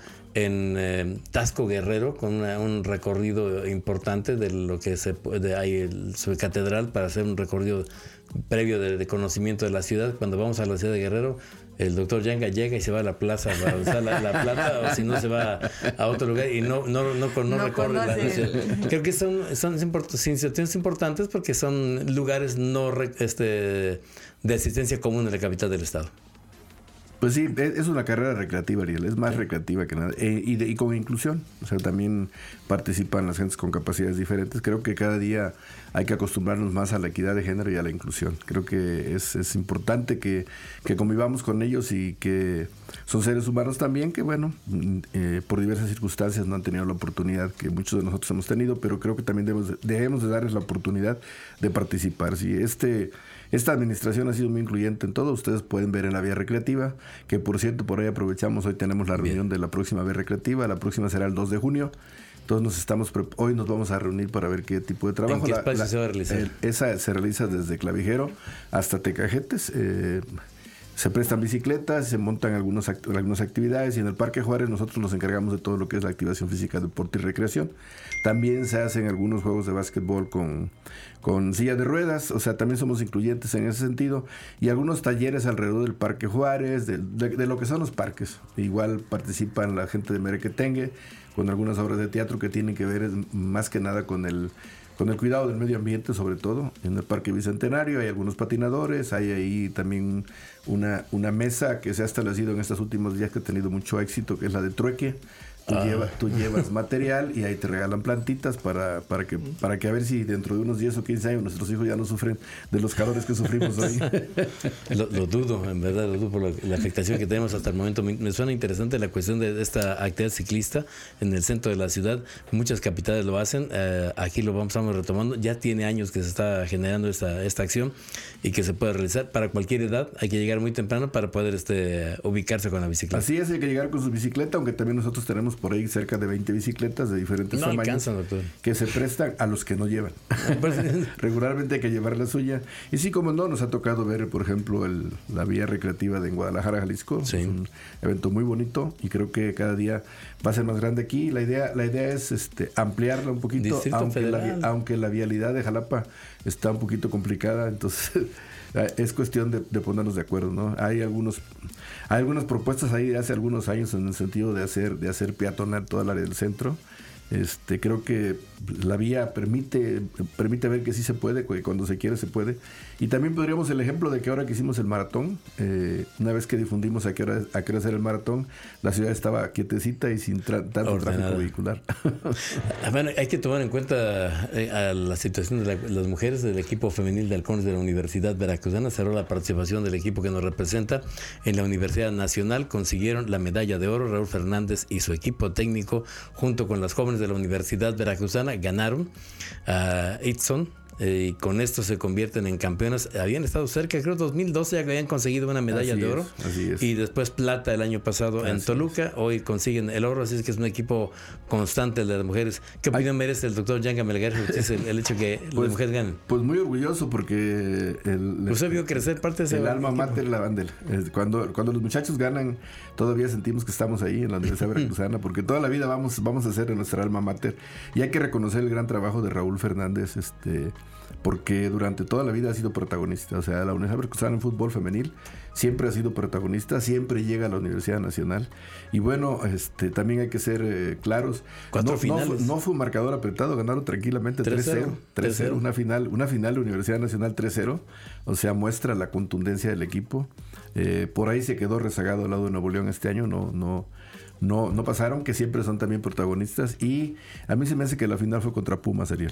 en Tasco Guerrero con un recorrido importante de lo que hay su catedral para hacer un recorrido previo de conocimiento de la ciudad. Cuando vamos a la ciudad de Guerrero, el doctor Yanga llega y se va a la plaza para usar la plata, o si no se va a otro lugar y no recorre la ciudad. Creo que son instituciones importantes porque son lugares de asistencia común en la capital del estado. Pues sí, es una carrera recreativa, Ariel, es más recreativa que nada, y con inclusión, o sea, también participan las gentes con capacidades diferentes. Creo que cada día hay que acostumbrarnos más a la equidad de género y a la inclusión. Creo que es importante que convivamos con ellos y que son seres humanos también que, bueno, por diversas circunstancias no han tenido la oportunidad que muchos de nosotros hemos tenido, pero creo que también debemos de darles la oportunidad de participar. Si esta administración ha sido muy incluyente en todo. Ustedes pueden ver en la vía recreativa, que por cierto, por ahí aprovechamos, hoy tenemos la reunión de la próxima vía recreativa, la próxima será el 2 de junio. Entonces hoy nos vamos a reunir para ver qué tipo de trabajo. ¿En qué espacio se va a realizar? Esa se realiza desde Clavijero hasta Tecajetes. Se prestan bicicletas, se montan algunas actividades, y en el Parque Juárez nosotros nos encargamos de todo lo que es la activación física, deporte y recreación. También se hacen algunos juegos de básquetbol con silla de ruedas, o sea, también somos incluyentes en ese sentido, y algunos talleres alrededor del Parque Juárez, de lo que son los parques. Igual participan la gente de Merequetengue con algunas obras de teatro que tienen que ver más que nada con el cuidado del medio ambiente, sobre todo. En el Parque Bicentenario hay algunos patinadores, hay ahí también una mesa que se ha establecido en estos últimos días que ha tenido mucho éxito, que es la de trueque. Tú llevas material y ahí te regalan plantitas para que a ver si dentro de unos 10 o 15 años nuestros hijos ya no sufren de los calores que sufrimos hoy. Lo dudo, en verdad, lo dudo por la afectación que tenemos hasta el momento. Me suena interesante la cuestión de esta actividad ciclista en el centro de la ciudad. Muchas capitales lo hacen, aquí lo estamos retomando. Ya tiene años que se está generando esta acción y que se puede realizar para cualquier edad. Hay que llegar muy temprano para poder ubicarse con la bicicleta. Así es, hay que llegar con su bicicleta, aunque también nosotros tenemos por ahí cerca de 20 bicicletas de diferentes tamaños alcanzan, doctor, que se prestan a los que no llevan. Regularmente hay que llevar la suya. Y sí, como no, nos ha tocado ver, por ejemplo, la vía recreativa de Guadalajara, Jalisco. Sí. Es un evento muy bonito y creo que cada día va a ser más grande aquí. La idea es ampliarla un poquito, aunque la vialidad de Jalapa está un poquito complicada, entonces es cuestión de ponernos de acuerdo, ¿no? Hay algunas propuestas ahí de hace algunos años en el sentido de hacer peatonal toda el área del centro. Creo que la vía permite ver que sí se puede, que cuando se quiere se puede. Y también podríamos el ejemplo de que ahora que hicimos el maratón, una vez que difundimos a qué hora hacer el maratón, la ciudad estaba quietecita y sin tanto tráfico vehicular. Bueno, hay que tomar en cuenta a la situación de las mujeres del equipo femenil de halcones de la Universidad Veracruzana. Cerró la participación del equipo que nos representa en la Universidad Nacional. Consiguieron la medalla de oro. Raúl Fernández y su equipo técnico, junto con las jóvenes de la Universidad Veracruzana, ganaron a Itson. Y con esto se convierten en campeonas. Habían estado cerca, creo 2012 ya habían conseguido una medalla de oro. Así es. Y después plata el año pasado en Toluca. Hoy consiguen el oro, así es que es un equipo constante el de las mujeres. ¿Qué opinión merece el doctor Yanga Melgar el hecho que las mujeres ganen? Pues muy orgulloso porque usted vio crecer parte de ese el alma mater, la bandera. Cuando los muchachos ganan, todavía sentimos que estamos ahí en la Universidad Veracruzana, porque toda la vida vamos a hacer en nuestra alma mater. Y hay que reconocer el gran trabajo de Raúl Fernández, porque durante toda la vida ha sido protagonista. O sea, la Universidad Veracruzana en fútbol femenil siempre ha sido protagonista, siempre llega a la Universidad Nacional. Y bueno, también hay que ser claros. 4 finales. No fue un marcador apretado, ganaron tranquilamente 3-0. Una final de Universidad Nacional 3-0. O sea, muestra la contundencia del equipo. Por ahí se quedó rezagado al lado de Nuevo León este año, no pasaron, que siempre son también protagonistas. Y a mí se me hace que la final fue contra Pumas, Ariel.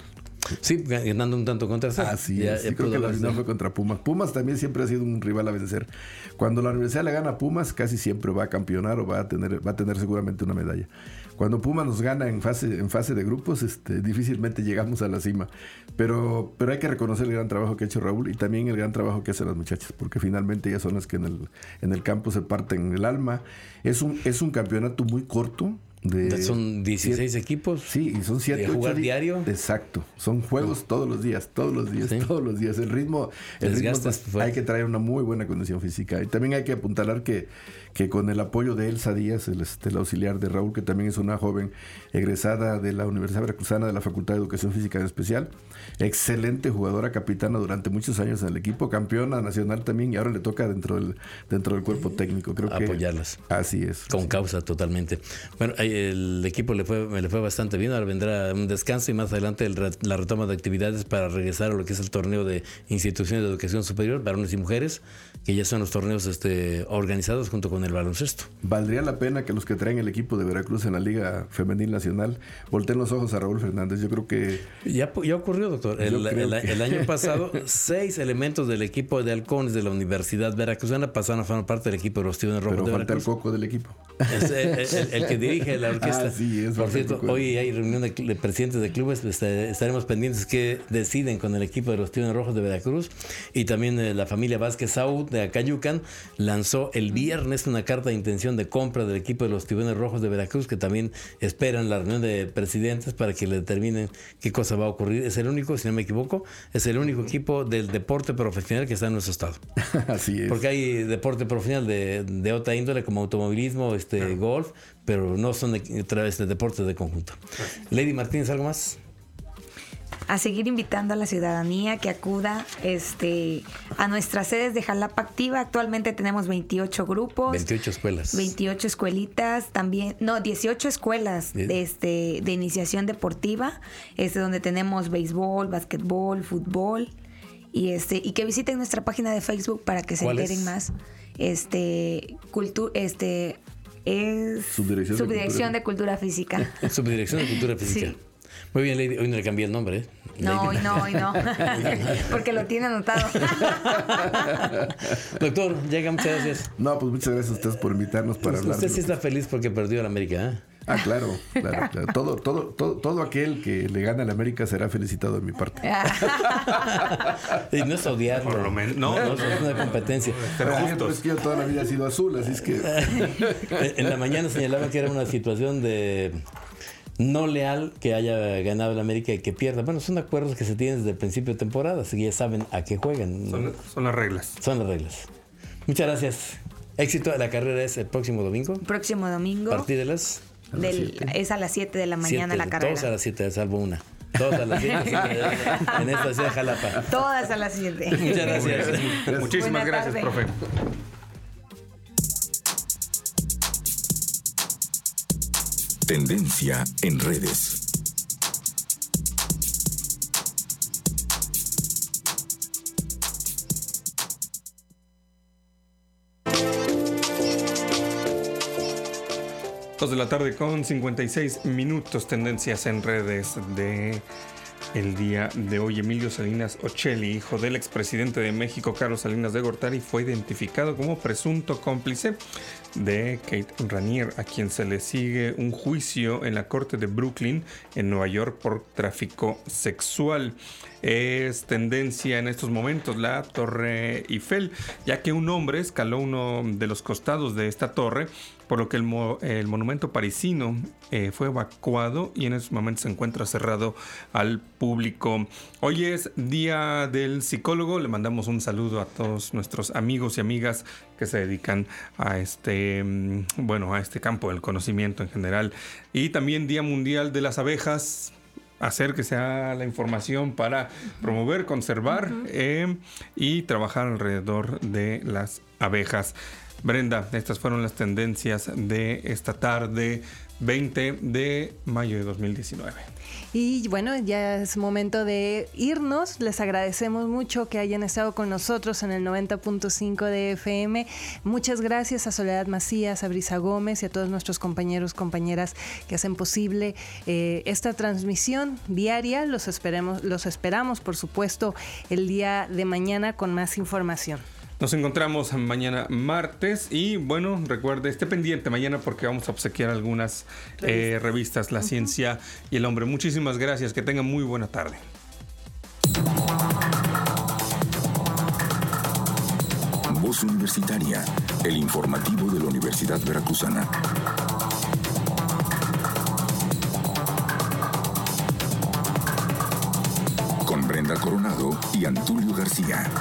Sí, ganando un tanto contra cero. Así es. Yo creo que la final fue contra Pumas. Pumas también siempre ha sido un rival a vencer. Cuando la universidad le gana a Pumas, casi siempre va a campeonar o va a tener seguramente una medalla. Cuando Pumas nos gana en fase de grupos, difícilmente llegamos a la cima. Pero hay que reconocer el gran trabajo que ha hecho Raúl y también el gran trabajo que hacen las muchachas, porque finalmente ellas son las que en el campo se parten el alma. Es un campeonato muy corto. Son 16 equipos. Sí, y son 7 de jugar diario. Exacto. Son juegos todos los días. El ritmo hay que traer una muy buena condición física. Y también hay que apuntalar que con el apoyo de Elsa Díaz, el auxiliar de Raúl, que también es una joven egresada de la Universidad Veracruzana de la Facultad de Educación Física en especial, excelente jugadora, capitana durante muchos años en el equipo, campeona nacional también, y ahora le toca dentro del cuerpo técnico. Creo que apoyarlas. Así es. Con causa, totalmente. Bueno, el equipo me le fue bastante bien. Ahora vendrá un descanso y más adelante la retoma de actividades para regresar a lo que es el torneo de instituciones de educación superior, varones y mujeres, que ya son los torneos organizados junto con el baloncesto. Valdría la pena que los que traen el equipo de Veracruz en la Liga Femenil Nacional volteen los ojos a Raúl Fernández. Yo creo que... Ya ocurrió, doctor. El año pasado, 6 elementos del equipo de halcones de la Universidad Veracruzana pasaron a formar parte del equipo de los Tiburones Rojos de Veracruz. Pero falta el coco del equipo. Es el que dirige la orquesta. Sí, es. Por cierto, hoy hay reunión de presidentes de clubes. Estaremos pendientes que deciden con el equipo de los Tiburones Rojos de Veracruz. Y también la familia Vázquez Saúd de Acayucan lanzó el viernes una carta de intención de compra del equipo de los Tiburones Rojos de Veracruz, que también esperan la reunión de presidentes para que le determinen qué cosa va a ocurrir. Es el único, si no me equivoco, equipo del deporte profesional que está en nuestro estado. Así es. Porque hay deporte profesional de otra índole como automovilismo, golf, pero no son deportes de conjunto. Lady Martínez, ¿algo más? A seguir invitando a la ciudadanía que acuda a nuestras sedes de Jalapa Activa. Actualmente tenemos 28 grupos. 28 escuelas. 28 escuelitas también. No, 18 escuelas de iniciación deportiva. Donde tenemos béisbol, básquetbol, fútbol. Y que visiten nuestra página de Facebook para que se enteren más. Subdirección de Cultura Física. Subdirección de Cultura Física. Sí. Muy bien, Lady. Hoy no le cambié el nombre, ¿eh? No, hoy no. Porque lo tiene anotado. Doctor, llega, muchas gracias. No, pues muchas gracias a ustedes por invitarnos para hablar. Usted sí está feliz porque perdió a la América, ¿eh? Claro. Todo aquel que le gana a la América será felicitado de mi parte. Y no es odiarlo. Por lo menos. No, es una competencia. Pero es que yo toda la vida he sido azul, así es que... En la mañana señalaba que era una situación de... no leal que haya ganado el América y que pierda. Bueno, son acuerdos que se tienen desde el principio de temporada, así que ya saben a qué juegan. Son las reglas. Son las reglas. Muchas gracias. Éxito. La carrera es el próximo domingo. Próximo domingo. A partir de las... es a las 7 de la mañana la carrera. Todos a las 7, salvo una. Todas a las 7 en esta ciudad de Jalapa. Todas a las 7. Muchas gracias. Muchísimas gracias, profe. Tendencia en redes. Dos de la tarde con 56 minutos. Tendencias en redes de el día de hoy. Emilio Salinas Ocelli, hijo del expresidente de México Carlos Salinas de Gortari, fue identificado como presunto cómplice de Kate Raniere, a quien se le sigue un juicio en la corte de Brooklyn en Nueva York por tráfico sexual. Es tendencia en estos momentos la Torre Eiffel, ya que un hombre escaló uno de los costados de esta torre, por lo que el monumento parisino fue evacuado y en estos momentos se encuentra cerrado al público. Hoy es Día del Psicólogo. Le mandamos un saludo a todos nuestros amigos y amigas que se dedican a este campo del conocimiento en general. Y también Día Mundial de las Abejas. Acérquese a la información para promover, conservar y trabajar alrededor de las abejas. Brenda, estas fueron las tendencias de esta tarde 20 de mayo de 2019. Y bueno, ya es momento de irnos. Les agradecemos mucho que hayan estado con nosotros en el 90.5 de FM. Muchas gracias a Soledad Macías, a Brisa Gómez y a todos nuestros compañeros, compañeras que hacen posible esta transmisión diaria. Los esperamos, por supuesto, el día de mañana con más información. Nos encontramos mañana martes y bueno, recuerde, esté pendiente mañana porque vamos a obsequiar algunas revistas, La Ciencia y el Hombre. Muchísimas gracias, que tengan muy buena tarde. Voz Universitaria, el informativo de la Universidad Veracruzana. Con Brenda Coronado y Antulio García.